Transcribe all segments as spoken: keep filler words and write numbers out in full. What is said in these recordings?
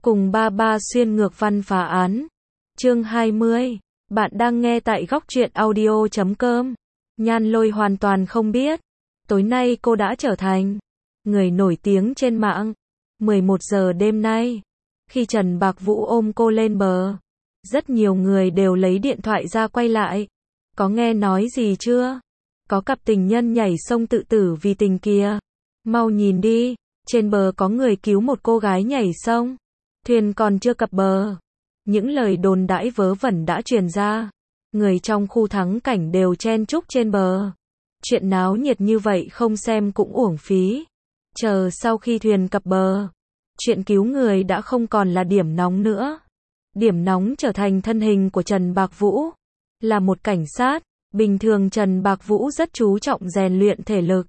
Cùng ba ba xuyên ngược văn phá án. Chương hai mươi. Bạn đang nghe tại góc truyện audio chấm com. Nhan Lôi hoàn toàn không biết. Tối nay cô đã trở thành người nổi tiếng trên mạng. mười một giờ đêm nay, khi Trần Bạc Vũ ôm cô lên bờ, rất nhiều người đều lấy điện thoại ra quay lại. Có nghe nói gì chưa? Có cặp tình nhân nhảy sông tự tử vì tình kìa. Mau nhìn đi, trên bờ có người cứu một cô gái nhảy sông. Thuyền còn chưa cập bờ. Những lời đồn đãi vớ vẩn đã truyền ra. Người trong khu thắng cảnh đều chen chúc trên bờ. Chuyện náo nhiệt như vậy không xem cũng uổng phí. Chờ sau khi thuyền cập bờ, chuyện cứu người đã không còn là điểm nóng nữa. Điểm nóng trở thành thân hình của Trần Bạc Vũ. Là một cảnh sát, bình thường Trần Bạc Vũ rất chú trọng rèn luyện thể lực.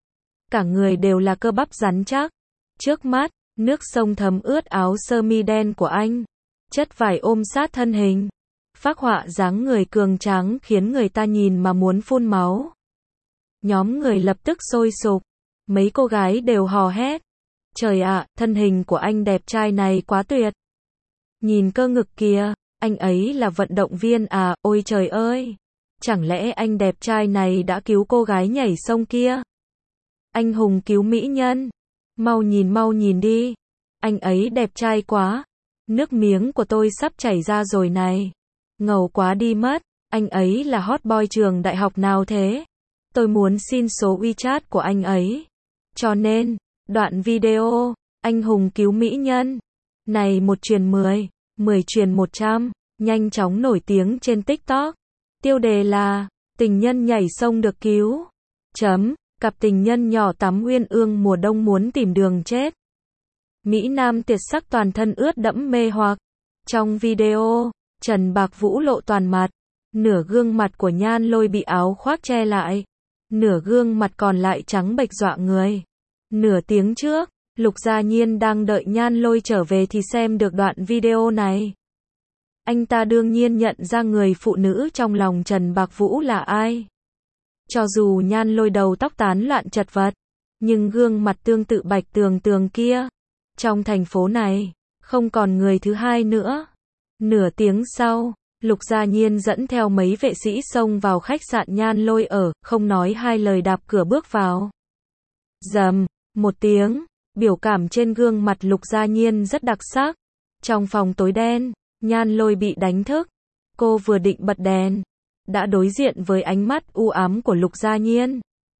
Cả người đều là cơ bắp rắn chắc. Trước mắt, nước sông thấm ướt áo sơ mi đen của anh. Chất vải ôm sát thân hình. Phác họa dáng người cường tráng khiến người ta nhìn mà muốn phun máu. Nhóm người lập tức sôi sục. Mấy cô gái đều hò hét. Trời ạ, thân hình của anh đẹp trai này quá tuyệt. Nhìn cơ ngực kìa, anh ấy là vận động viên à, ôi trời ơi. Chẳng lẽ anh đẹp trai này đã cứu cô gái nhảy sông kia? Anh hùng cứu mỹ nhân. Mau nhìn mau nhìn đi. Anh ấy đẹp trai quá. Nước miếng của tôi sắp chảy ra rồi này. Ngầu quá đi mất. Anh ấy là hot boy trường đại học nào thế? Tôi muốn xin số WeChat của anh ấy. Cho nên, đoạn video, anh hùng cứu mỹ nhân. Này một truyền mười, mười truyền một trăm, nhanh chóng nổi tiếng trên TikTok. Tiêu đề là, tình nhân nhảy sông được cứu. Chấm, cặp tình nhân nhỏ tắm uyên ương mùa đông muốn tìm đường chết. Mỹ Nam tuyệt sắc toàn thân ướt đẫm mê hoặc. Trong video, Trần Bạc Vũ lộ toàn mặt. Nửa gương mặt của Nhan Lôi bị áo khoác che lại. Nửa gương mặt còn lại trắng bệch dọa người. Nửa tiếng trước, Lục Gia Nhiên đang đợi Nhan Lôi trở về thì xem được đoạn video này. Anh ta đương nhiên nhận ra người phụ nữ trong lòng Trần Bạc Vũ là ai. Cho dù Nhan Lôi đầu tóc tán loạn chật vật, nhưng gương mặt tương tự Bạch Tường Tường kia, trong thành phố này, không còn người thứ hai nữa. Nửa tiếng sau, Lục Gia Nhiên dẫn theo mấy vệ sĩ xông vào khách sạn Nhan Lôi ở, không nói hai lời đạp cửa bước vào. Rầm, một tiếng, biểu cảm trên gương mặt Lục Gia Nhiên rất đặc sắc. Trong phòng tối đen, Nhan Lôi bị đánh thức. Cô vừa định bật đèn, đã đối diện với ánh mắt u ám của Lục Gia Nhiên.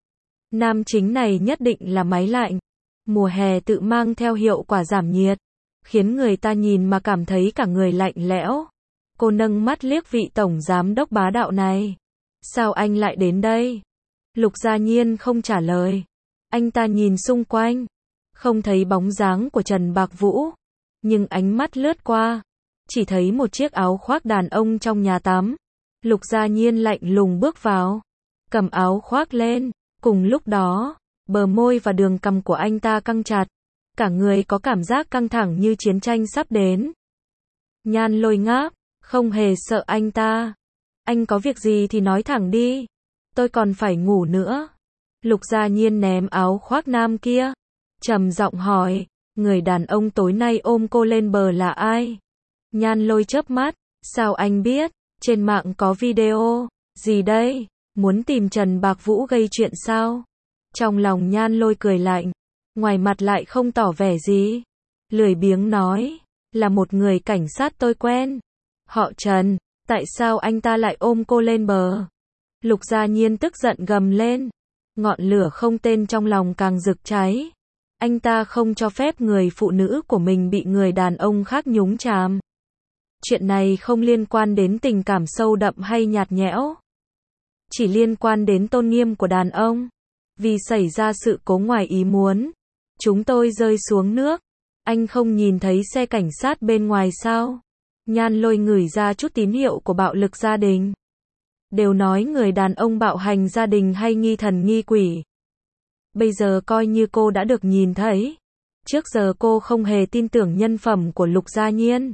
Nam chính này nhất định là máy lạnh. Mùa hè tự mang theo hiệu quả giảm nhiệt, khiến người ta nhìn mà cảm thấy cả người lạnh lẽo. Cô nâng mắt liếc vị tổng giám đốc bá đạo này. Sao anh lại đến đây? Lục Gia Nhiên không trả lời. Anh ta nhìn xung quanh, không thấy bóng dáng của Trần Bạc Vũ, nhưng ánh mắt lướt qua, chỉ thấy một chiếc áo khoác đàn ông trong nhà tắm. Lục Gia Nhiên lạnh lùng bước vào, cầm áo khoác lên, cùng lúc đó, bờ môi và đường cằm của anh ta căng chặt, cả người có cảm giác căng thẳng như chiến tranh sắp đến. Nhan Lôi ngáp, không hề sợ anh ta. Anh có việc gì thì nói thẳng đi, tôi còn phải ngủ nữa. Lục Gia Nhiên ném áo khoác nam kia, trầm giọng hỏi, người đàn ông tối nay ôm cô lên bờ là ai? Nhan Lôi chớp mắt, sao anh biết? Trên mạng có video. Gì đây? Muốn tìm Trần Bạc Vũ gây chuyện sao? Trong lòng Nhan Lôi cười lạnh, ngoài mặt lại không tỏ vẻ gì. Lười biếng nói, là một người cảnh sát tôi quen. Họ Trần, tại sao anh ta lại ôm cô lên bờ? Lục Gia Nhiên tức giận gầm lên. Ngọn lửa không tên trong lòng càng rực cháy. Anh ta không cho phép người phụ nữ của mình bị người đàn ông khác nhúng chàm. Chuyện này không liên quan đến tình cảm sâu đậm hay nhạt nhẽo. Chỉ liên quan đến tôn nghiêm của đàn ông. Vì xảy ra sự cố ngoài ý muốn, chúng tôi rơi xuống nước. Anh không nhìn thấy xe cảnh sát bên ngoài sao? Nhan Lôi ngửi ra chút tín hiệu của bạo lực gia đình. Đều nói người đàn ông bạo hành gia đình hay nghi thần nghi quỷ. Bây giờ coi như cô đã được nhìn thấy. Trước giờ cô không hề tin tưởng nhân phẩm của Lục Gia Nhiên.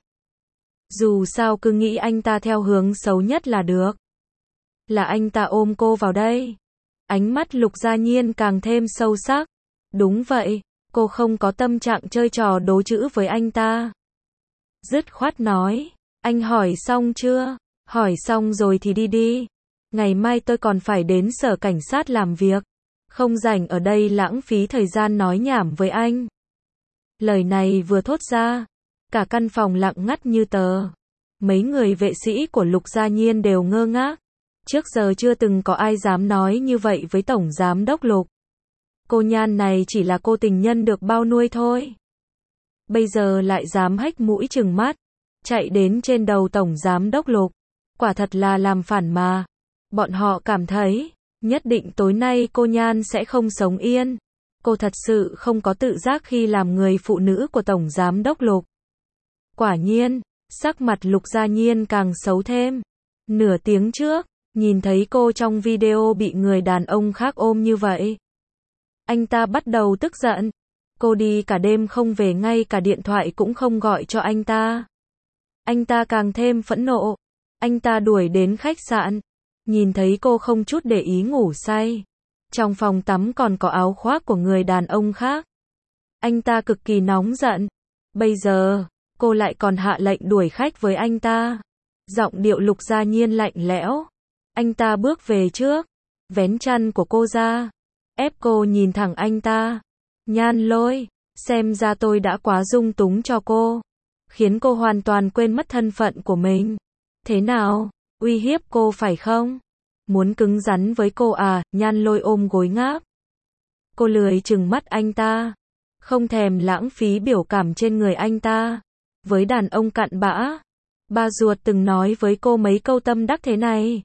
Dù sao cứ nghĩ anh ta theo hướng xấu nhất là được. Là anh ta ôm cô vào đây. Ánh mắt Lục Gia Nhiên càng thêm sâu sắc. Đúng vậy, cô không có tâm trạng chơi trò đố chữ với anh ta. dứt khoát nói, anh hỏi xong chưa? Hỏi xong rồi thì đi đi. Ngày mai tôi còn phải đến sở cảnh sát làm việc. Không rảnh ở đây lãng phí thời gian nói nhảm với anh. Lời này vừa thốt ra, cả căn phòng lặng ngắt như tờ. Mấy người vệ sĩ của Lục Gia Nhiên đều ngơ ngác. Trước giờ chưa từng có ai dám nói như vậy với Tổng Giám Đốc Lục. Cô Nhan này chỉ là cô tình nhân được bao nuôi thôi. Bây giờ lại dám hách mũi trừng mắt, chạy đến trên đầu Tổng Giám Đốc Lục. Quả thật là làm phản mà. Bọn họ cảm thấy, nhất định tối nay cô Nhan sẽ không sống yên. Cô thật sự không có tự giác khi làm người phụ nữ của Tổng Giám Đốc Lục. Quả nhiên, sắc mặt Lục Gia Nhiên càng xấu thêm. Nửa tiếng trước, nhìn thấy cô trong video bị người đàn ông khác ôm như vậy. Anh ta bắt đầu tức giận. Cô đi cả đêm không về, ngay cả điện thoại cũng không gọi cho anh ta. Anh ta càng thêm phẫn nộ. Anh ta đuổi đến khách sạn. Nhìn thấy cô không chút để ý ngủ say. Trong phòng tắm còn có áo khoác của người đàn ông khác. Anh ta cực kỳ nóng giận. Bây giờ, cô lại còn hạ lệnh đuổi khách với anh ta. Giọng điệu Lục Gia Nhiên lạnh lẽo. Anh ta bước về trước, vén chăn của cô ra, ép cô nhìn thẳng anh ta. Nhan Lôi, xem ra tôi đã quá dung túng cho cô, khiến cô hoàn toàn quên mất thân phận của mình. Thế nào, uy hiếp cô phải không? Muốn cứng rắn với cô à? Nhan Lôi ôm gối ngáp. Cô lười trừng mắt anh ta, không thèm lãng phí biểu cảm trên người anh ta. Với đàn ông cặn bã, ba ruột từng nói với cô mấy câu tâm đắc thế này.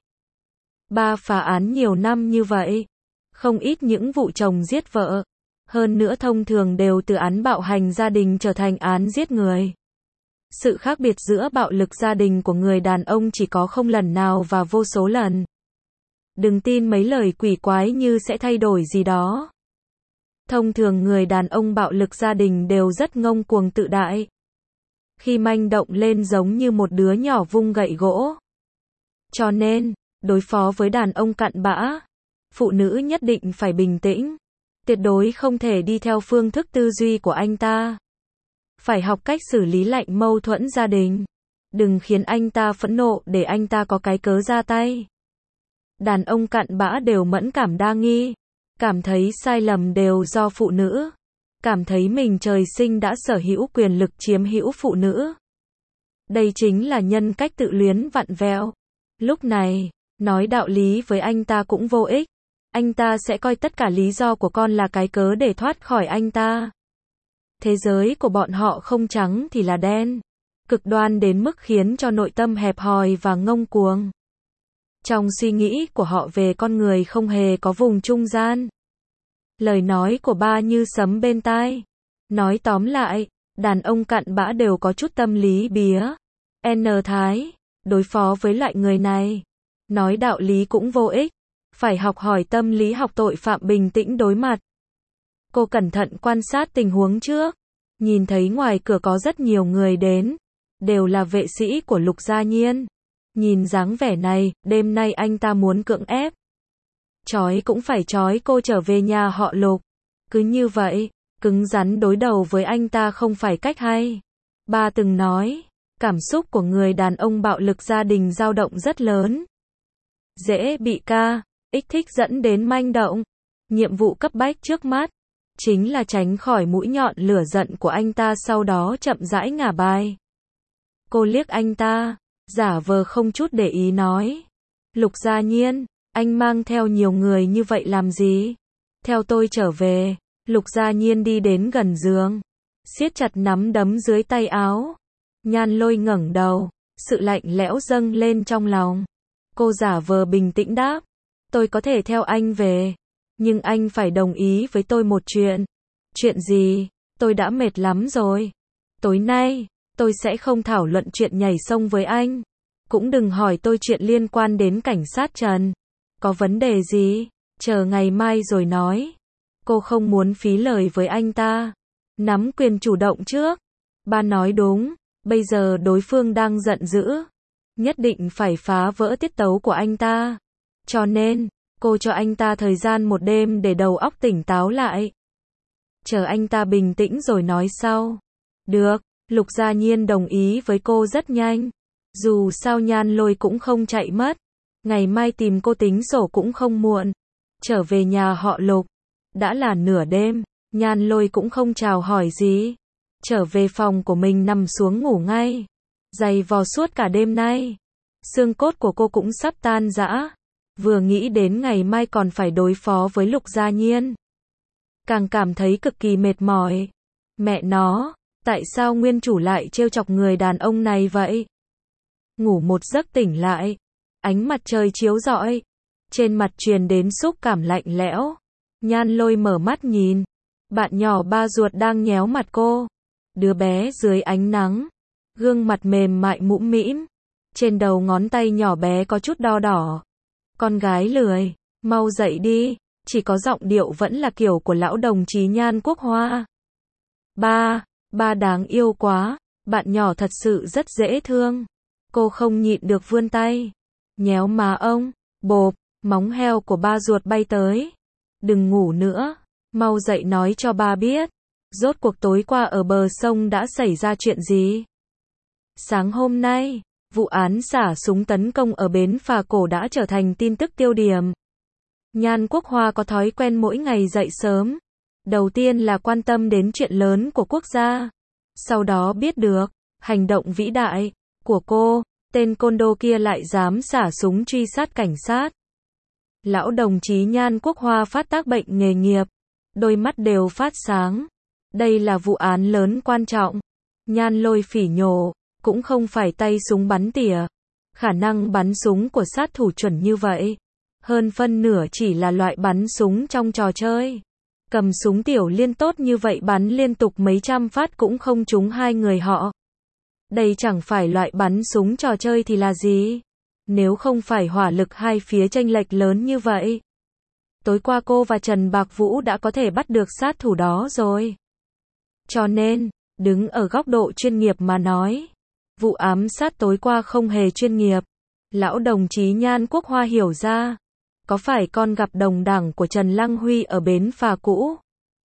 Ba phá án nhiều năm như vậy, không ít những vụ chồng giết vợ, hơn nữa thông thường đều từ án bạo hành gia đình trở thành án giết người. Sự khác biệt giữa bạo lực gia đình của người đàn ông chỉ có không lần nào và vô số lần. Đừng tin mấy lời quỷ quái như sẽ thay đổi gì đó. Thông thường người đàn ông bạo lực gia đình đều rất ngông cuồng tự đại. Khi manh động lên giống như một đứa nhỏ vung gậy gỗ. Cho nên, đối phó với đàn ông cặn bã, phụ nữ nhất định phải bình tĩnh. Tuyệt đối không thể đi theo phương thức tư duy của anh ta. Phải học cách xử lý lạnh mâu thuẫn gia đình. Đừng khiến anh ta phẫn nộ để anh ta có cái cớ ra tay. Đàn ông cặn bã đều mẫn cảm đa nghi. Cảm thấy sai lầm đều do phụ nữ. Cảm thấy mình trời sinh đã sở hữu quyền lực chiếm hữu phụ nữ. Đây chính là nhân cách tự luyến vặn vẹo. Lúc này, nói đạo lý với anh ta cũng vô ích. Anh ta sẽ coi tất cả lý do của con là cái cớ để thoát khỏi anh ta. Thế giới của bọn họ không trắng thì là đen. Cực đoan đến mức khiến cho nội tâm hẹp hòi và ngông cuồng. Trong suy nghĩ của họ về con người không hề có vùng trung gian. Lời nói của ba như sấm bên tai. Nói tóm lại, đàn ông cặn bã đều có chút tâm lý bía. N Thái, đối phó với loại người này. Nói đạo lý cũng vô ích. Phải học hỏi tâm lý học tội phạm bình tĩnh đối mặt. Cô cẩn thận quan sát tình huống trước. Nhìn thấy ngoài cửa có rất nhiều người đến. Đều là vệ sĩ của Lục Gia Nhiên. Nhìn dáng vẻ này, đêm nay anh ta muốn cưỡng ép. Chói cũng phải chói cô trở về nhà họ Lục. Cứ như vậy, cứng rắn đối đầu với anh ta không phải cách hay. Ba từng nói, cảm xúc của người đàn ông bạo lực gia đình dao động rất lớn. Dễ bị ca, ích thích dẫn đến manh động. Nhiệm vụ cấp bách trước mắt, chính là tránh khỏi mũi nhọn lửa giận của anh ta, sau đó chậm rãi ngả bài. Cô liếc anh ta, giả vờ không chút để ý nói. Lục Gia Nhiên, anh mang theo nhiều người như vậy làm gì? Theo tôi trở về. Lục Gia Nhiên đi đến gần giường, siết chặt nắm đấm dưới tay áo. Nhan Lôi ngẩng đầu, sự lạnh lẽo dâng lên trong lòng. Cô giả vờ bình tĩnh đáp, tôi có thể theo anh về, nhưng anh phải đồng ý với tôi một chuyện. Chuyện gì? Tôi đã mệt lắm rồi. Tối nay, tôi sẽ không thảo luận chuyện nhảy sông với anh. Cũng đừng hỏi tôi chuyện liên quan đến cảnh sát Trần. Có vấn đề gì? Chờ ngày mai rồi nói. Cô không muốn phí lời với anh ta. Nắm quyền chủ động trước. Ba nói đúng, bây giờ đối phương đang giận dữ. Nhất định phải phá vỡ tiết tấu của anh ta. Cho nên, cô cho anh ta thời gian một đêm để đầu óc tỉnh táo lại. Chờ anh ta bình tĩnh rồi nói sau. Được, Lục Gia Nhiên đồng ý với cô rất nhanh. Dù sao Nhan Lôi cũng không chạy mất. Ngày mai tìm cô tính sổ cũng không muộn. Trở về nhà họ Lục. Đã là nửa đêm, Nhan Lôi cũng không chào hỏi gì. Trở về phòng của mình nằm xuống ngủ ngay. Dày vò suốt cả đêm nay. Xương cốt của cô cũng sắp tan rã. Vừa nghĩ đến ngày mai còn phải đối phó với Lục Gia Nhiên. Càng cảm thấy cực kỳ mệt mỏi. Mẹ nó, tại sao nguyên chủ lại trêu chọc người đàn ông này vậy? Ngủ một giấc tỉnh lại. Ánh mặt trời chiếu rọi. Trên mặt truyền đến xúc cảm lạnh lẽo. Nhan Lôi mở mắt nhìn. Bạn nhỏ ba ruột đang nhéo mặt cô. Đứa bé dưới ánh nắng. Gương mặt mềm mại mũm mĩm. Trên đầu ngón tay nhỏ bé có chút đo đỏ. Con gái lười, mau dậy đi. Chỉ có giọng điệu vẫn là kiểu của lão đồng chí Nhan Quốc Hoa. Ba, ba đáng yêu quá. Bạn nhỏ thật sự rất dễ thương. Cô không nhịn được vươn tay. Nhéo má ông. Bộp, móng heo của ba ruột bay tới. Đừng ngủ nữa. Mau dậy nói cho ba biết. Rốt cuộc tối qua ở bờ sông đã xảy ra chuyện gì? Sáng hôm nay, vụ án xả súng tấn công ở bến phà cổ đã trở thành tin tức tiêu điểm. Nhan Quốc Hoa có thói quen mỗi ngày dậy sớm. Đầu tiên là quan tâm đến chuyện lớn của quốc gia. Sau đó biết được, hành động vĩ đại của cô, tên côn đồ kia lại dám xả súng truy sát cảnh sát. Lão đồng chí Nhan Quốc Hoa phát tác bệnh nghề nghiệp. Đôi mắt đều phát sáng. Đây là vụ án lớn quan trọng. Nhan Lôi phỉ nhổ, cũng không phải tay súng bắn tỉa. Khả năng bắn súng của sát thủ chuẩn như vậy. Hơn phân nửa chỉ là loại bắn súng trong trò chơi. Cầm súng tiểu liên tốt như vậy bắn liên tục mấy trăm phát cũng không trúng hai người họ. Đây chẳng phải loại bắn súng trò chơi thì là gì? Nếu không phải hỏa lực hai phía chênh lệch lớn như vậy. Tối qua cô và Trần Bạc Vũ đã có thể bắt được sát thủ đó rồi. Cho nên, đứng ở góc độ chuyên nghiệp mà nói, vụ ám sát tối qua không hề chuyên nghiệp. Lão đồng chí Nhan Quốc Hoa hiểu ra, có phải con gặp đồng đảng của Trần Lăng Huy ở bến phà cũ?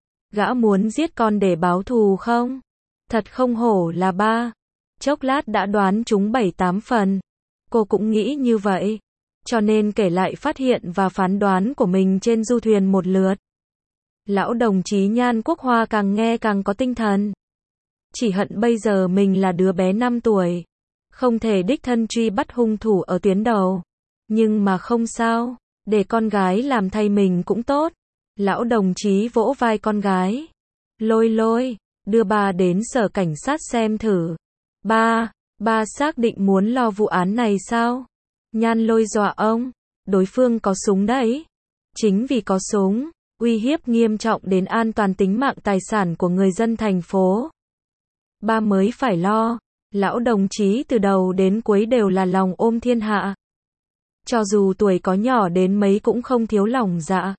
Gã muốn giết con để báo thù không? Thật không hổ là ba. Chốc lát đã đoán chúng bảy tám phần. Cô cũng nghĩ như vậy. Cho nên kể lại phát hiện và phán đoán của mình trên du thuyền một lượt. Lão đồng chí Nhan Quốc Hoa càng nghe càng có tinh thần. Chỉ hận bây giờ mình là đứa bé năm tuổi. Không thể đích thân truy bắt hung thủ ở tuyến đầu. Nhưng mà không sao. Để con gái làm thay mình cũng tốt. Lão đồng chí vỗ vai con gái. Lôi Lôi, đưa bà đến sở cảnh sát xem thử. Ba, ba xác định muốn lo vụ án này sao? Nhan Lôi dọa ông. Đối phương có súng đấy. Chính vì có súng, uy hiếp nghiêm trọng đến an toàn tính mạng tài sản của người dân thành phố. Ba mới phải lo. Lão đồng chí từ đầu đến cuối đều là lòng ôm thiên hạ. Cho dù tuổi có nhỏ đến mấy cũng không thiếu lòng dạ.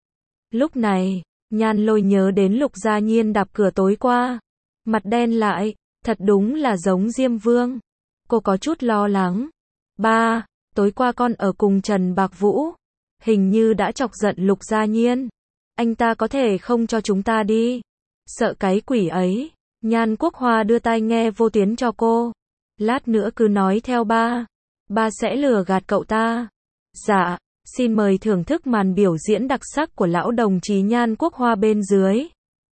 Lúc này, Nhan Lôi nhớ đến Lục Gia Nhiên đạp cửa tối qua. Mặt đen lại, thật đúng là giống Diêm Vương. Cô có chút lo lắng. Ba, tối qua con ở cùng Trần Bạc Vũ. Hình như đã chọc giận Lục Gia Nhiên. Anh ta có thể không cho chúng ta đi. Sợ cái quỷ ấy. Nhan Quốc Hoa đưa tai nghe vô tuyến cho cô. Lát nữa cứ nói theo ba. Ba sẽ lừa gạt cậu ta. Dạ, xin mời thưởng thức màn biểu diễn đặc sắc của lão đồng chí Nhan Quốc Hoa bên dưới.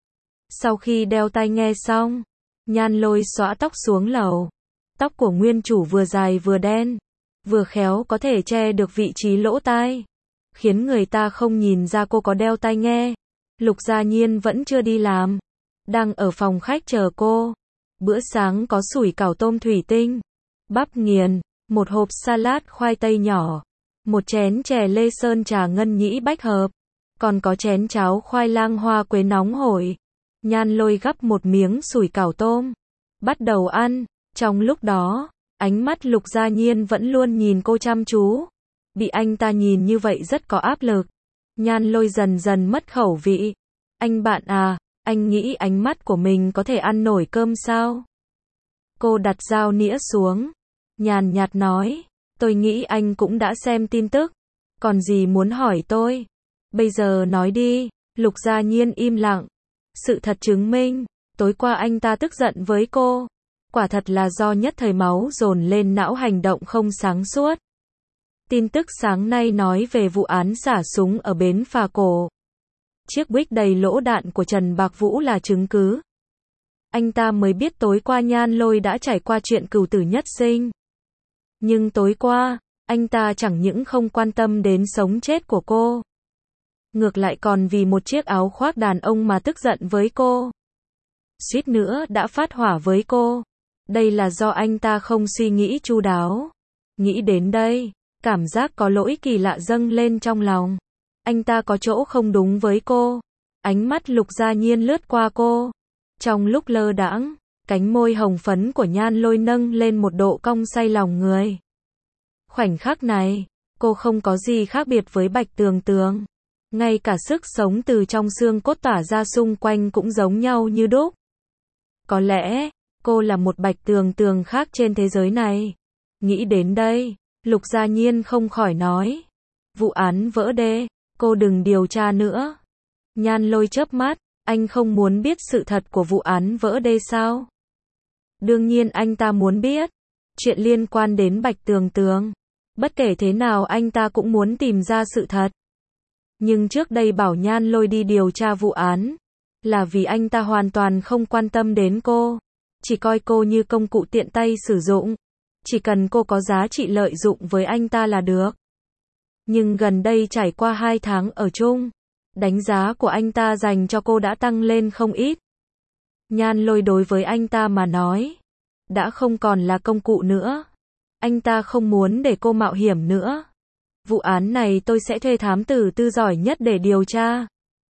Sau khi đeo tai nghe xong, Nhan Lôi xõa tóc xuống lầu. Tóc của nguyên chủ vừa dài vừa đen, vừa khéo có thể che được vị trí lỗ tai, khiến người ta không nhìn ra cô có đeo tai nghe. Lục Gia Nhiên vẫn chưa đi làm, đang ở phòng khách chờ cô. Bữa sáng có sủi cảo tôm thủy tinh, bắp nghiền, một hộp salad khoai tây nhỏ, một chén chè lê sơn trà ngân nhĩ bách hợp, còn có chén cháo khoai lang hoa quế nóng hổi. Nhan Lôi gắp một miếng sủi cảo tôm, bắt đầu ăn. Trong lúc đó, ánh mắt Lục Gia Nhiên vẫn luôn nhìn cô chăm chú. Bị anh ta nhìn như vậy rất có áp lực. Nhan Lôi dần dần mất khẩu vị. Anh bạn à, anh nghĩ ánh mắt của mình có thể ăn nổi cơm sao? Cô đặt dao nĩa xuống, nhàn nhạt nói, tôi nghĩ anh cũng đã xem tin tức. Còn gì muốn hỏi tôi? Bây giờ nói đi. Lục Gia Nhiên im lặng. Sự thật chứng minh, tối qua anh ta tức giận với cô. Quả thật là do nhất thời máu dồn lên não hành động không sáng suốt. Tin tức sáng nay nói về vụ án xả súng ở bến phà cổ. Chiếc Buick đầy lỗ đạn của Trần Bạc Vũ là chứng cứ. Anh ta mới biết tối qua Nhan Lôi đã trải qua chuyện cửu tử nhất sinh. Nhưng tối qua, anh ta chẳng những không quan tâm đến sống chết của cô. Ngược lại còn vì một chiếc áo khoác đàn ông mà tức giận với cô. Suýt nữa đã phát hỏa với cô. Đây là do anh ta không suy nghĩ chu đáo. Nghĩ đến đây, cảm giác có lỗi kỳ lạ dâng lên trong lòng. Anh ta có chỗ không đúng với cô. Ánh mắt Lục Gia Nhiên lướt qua cô. Trong lúc lơ đãng, cánh môi hồng phấn của Nhan Lôi nâng lên một độ cong say lòng người. Khoảnh khắc này, cô không có gì khác biệt với Bạch Tường Tường. Ngay cả sức sống từ trong xương cốt tỏa ra xung quanh cũng giống nhau như đúc. Có lẽ, cô là một Bạch Tường Tường khác trên thế giới này. Nghĩ đến đây, Lục Gia Nhiên không khỏi nói. Vụ án vỡ đê, cô đừng điều tra nữa. Nhan Lôi chớp mắt, anh không muốn biết sự thật của vụ án vỡ đê sao? Đương nhiên anh ta muốn biết. Chuyện liên quan đến Bạch Tường Tường. Bất kể thế nào anh ta cũng muốn tìm ra sự thật. Nhưng trước đây bảo Nhan Lôi đi điều tra vụ án, là vì anh ta hoàn toàn không quan tâm đến cô. Chỉ coi cô như công cụ tiện tay sử dụng. Chỉ cần cô có giá trị lợi dụng với anh ta là được. Nhưng gần đây trải qua hai tháng ở chung, đánh giá của anh ta dành cho cô đã tăng lên không ít. Nhan Lôi đối với anh ta mà nói, đã không còn là công cụ nữa. Anh ta không muốn để cô mạo hiểm nữa. Vụ án này tôi sẽ thuê thám tử tư giỏi nhất để điều tra.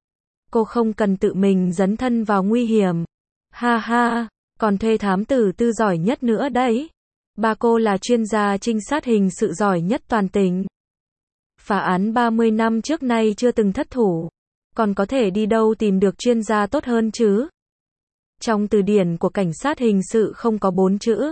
Cô không cần tự mình dấn thân vào nguy hiểm. Ha ha, còn thuê thám tử tư giỏi nhất nữa đấy. Ba cô là chuyên gia trinh sát hình sự giỏi nhất toàn tỉnh. Phá án ba mươi năm trước nay chưa từng thất thủ. Còn có thể đi đâu tìm được chuyên gia tốt hơn chứ? Trong từ điển của cảnh sát hình sự không có bốn chữ.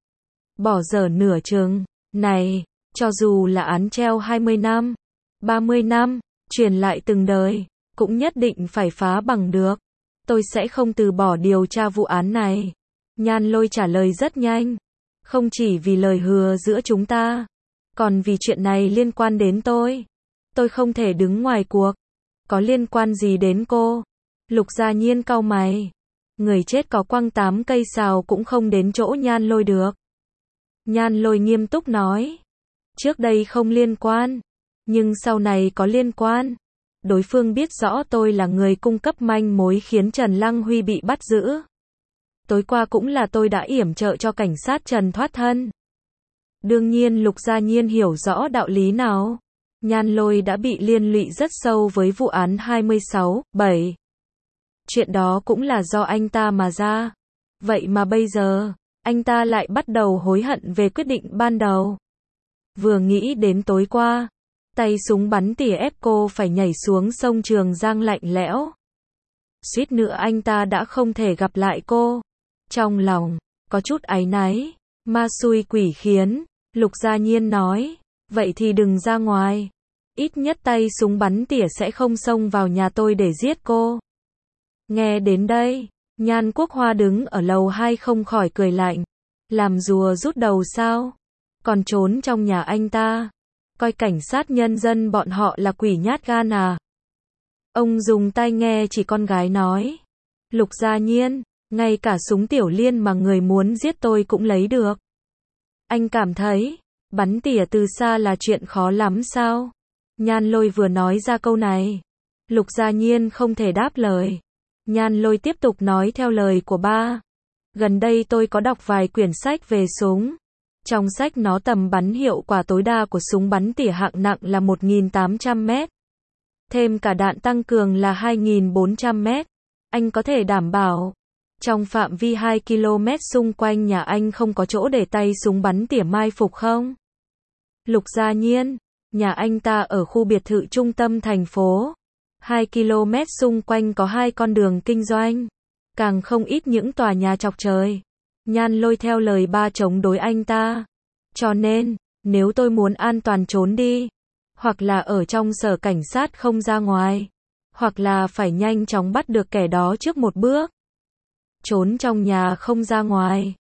Bỏ dở nửa chừng. Này, cho dù là án treo hai mươi năm, ba mươi năm, truyền lại từng đời, cũng nhất định phải phá bằng được. Tôi sẽ không từ bỏ điều tra vụ án này. Nhan Lôi trả lời rất nhanh. Không chỉ vì lời hứa giữa chúng ta, còn vì chuyện này liên quan đến tôi. Tôi không thể đứng ngoài cuộc. Có liên quan gì đến cô? Lục Gia Nhiên cau mày. Người chết có quăng tám cây sào cũng không đến chỗ Nhan Lôi được. Nhan Lôi nghiêm túc nói. Trước đây không liên quan, nhưng sau này có liên quan. Đối phương biết rõ tôi là người cung cấp manh mối khiến Trần Lăng Huy bị bắt giữ. Tối qua cũng là tôi đã yểm trợ cho cảnh sát Trần thoát thân. Đương nhiên Lục Gia Nhiên hiểu rõ đạo lý nào. Nhan Lôi đã bị liên lụy rất sâu với vụ án hai mươi sáu bảy. Chuyện đó cũng là do anh ta mà ra. Vậy mà bây giờ, anh ta lại bắt đầu hối hận về quyết định ban đầu. Vừa nghĩ đến tối qua, tay súng bắn tỉa ép cô phải nhảy xuống sông Trường Giang lạnh lẽo. Suýt nữa anh ta đã không thể gặp lại cô. Trong lòng, có chút áy náy, ma xui quỷ khiến, Lục Gia Nhiên nói, vậy thì đừng ra ngoài. Ít nhất tay súng bắn tỉa sẽ không xông vào nhà tôi để giết cô. Nghe đến đây, Nhan Quốc Hoa đứng ở lầu hai không khỏi cười lạnh. Làm rùa rút đầu sao? Còn trốn trong nhà anh ta. Coi cảnh sát nhân dân bọn họ là quỷ nhát gan à? Ông dùng tai nghe chỉ con gái nói. Lục Gia Nhiên, ngay cả súng tiểu liên mà người muốn giết tôi cũng lấy được. Anh cảm thấy, bắn tỉa từ xa là chuyện khó lắm sao? Nhan Lôi vừa nói ra câu này. Lục Gia Nhiên không thể đáp lời. Nhan Lôi tiếp tục nói theo lời của ba. Gần đây tôi có đọc vài quyển sách về súng. Trong sách nó tầm bắn hiệu quả tối đa của súng bắn tỉa hạng nặng là một nghìn tám trăm mét. Thêm cả đạn tăng cường là hai nghìn bốn trăm mét. Anh có thể đảm bảo, trong phạm vi hai ki lô mét xung quanh nhà anh không có chỗ để tay súng bắn tỉa mai phục không? Lục Gia Nhiên, nhà anh ta ở khu biệt thự trung tâm thành phố. hai ki lô mét xung quanh có hai con đường kinh doanh. Càng không ít những tòa nhà chọc trời. Nhan Lôi theo lời ba chống đối anh ta. Cho nên, nếu tôi muốn an toàn trốn đi, hoặc là ở trong sở cảnh sát không ra ngoài, hoặc là phải nhanh chóng bắt được kẻ đó trước một bước. Trốn trong nhà không ra ngoài.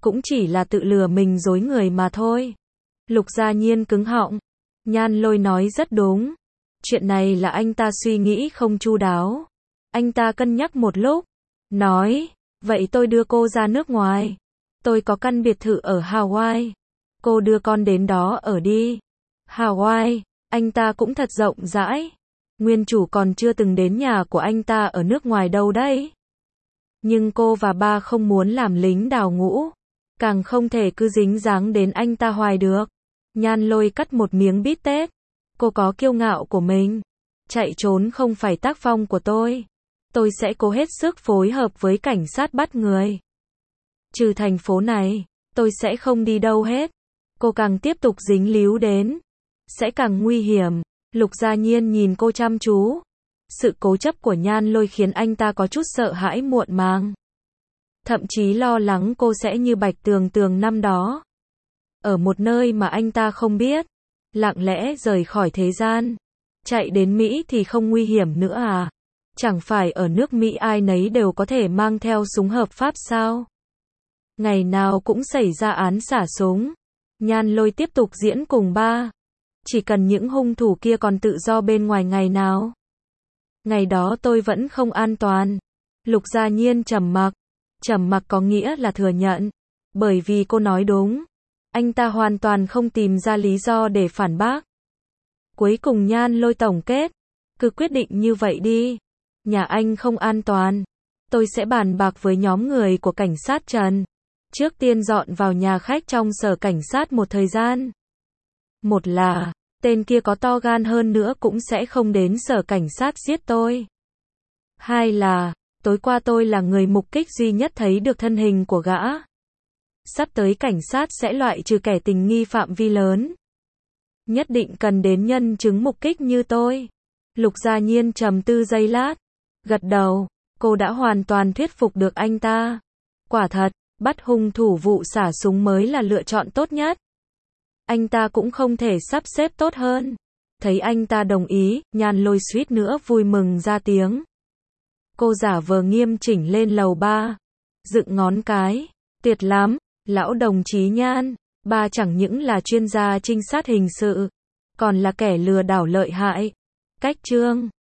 cũng chỉ là tự lừa mình dối người mà thôi. Lục Gia Nhiên cứng họng. Nhan Lôi nói rất đúng. Chuyện này là anh ta suy nghĩ không chu đáo. Anh ta cân nhắc một lúc, nói, vậy tôi đưa cô ra nước ngoài. Tôi có căn biệt thự ở Hawaii. Cô đưa con đến đó ở đi. Hawaii, anh ta cũng thật rộng rãi. Nguyên chủ còn chưa từng đến nhà của anh ta ở nước ngoài đâu đấy. Nhưng cô và ba không muốn làm lính đào ngũ. Càng không thể cứ dính dáng đến anh ta hoài được. Nhan Lôi cắt một miếng bít tết. Cô có kiêu ngạo của mình. Chạy trốn không phải tác phong của tôi. Tôi sẽ cố hết sức phối hợp với cảnh sát bắt người. Trừ thành phố này, tôi sẽ không đi đâu hết. Cô càng tiếp tục dính líu đến, sẽ càng nguy hiểm. Lục Gia Nhiên nhìn cô chăm chú. Sự cố chấp của Nhan Lôi khiến anh ta có chút sợ hãi muộn màng. Thậm chí lo lắng cô sẽ như Bạch Tường Tường năm đó. Ở một nơi mà anh ta không biết. Lặng lẽ rời khỏi thế gian. Chạy đến Mỹ thì không nguy hiểm nữa à? Chẳng phải ở nước Mỹ ai nấy đều có thể mang theo súng hợp pháp sao? Ngày nào cũng xảy ra án xả súng. Nhan Lôi tiếp tục diễn cùng ba. Chỉ cần những hung thủ kia còn tự do bên ngoài ngày nào. Ngày đó tôi vẫn không an toàn. Lục Gia Nhiên trầm mặc. Trầm mặc có nghĩa là thừa nhận. Bởi vì cô nói đúng. Anh ta hoàn toàn không tìm ra lý do để phản bác. Cuối cùng Nhan Lôi tổng kết. Cứ quyết định như vậy đi. Nhà anh không an toàn. Tôi sẽ bàn bạc với nhóm người của cảnh sát Trần. Trước tiên dọn vào nhà khách trong sở cảnh sát một thời gian. Một là, tên kia có to gan hơn nữa cũng sẽ không đến sở cảnh sát giết tôi. Hai là, tối qua tôi là người mục kích duy nhất thấy được thân hình của gã. Sắp tới cảnh sát sẽ loại trừ kẻ tình nghi phạm vi lớn. Nhất định cần đến nhân chứng mục kích như tôi. Lục Gia Nhiên trầm tư giây lát. Gật đầu, cô đã hoàn toàn thuyết phục được anh ta. Quả thật, bắt hung thủ vụ xả súng mới là lựa chọn tốt nhất. Anh ta cũng không thể sắp xếp tốt hơn. Thấy anh ta đồng ý, Nhan Lôi suýt nữa vui mừng ra tiếng. Cô giả vờ nghiêm chỉnh lên lầu ba. Dựng ngón cái. Tuyệt lắm, lão đồng chí Nhan. Ba chẳng những là chuyên gia trinh sát hình sự, còn là kẻ lừa đảo lợi hại. Cách chương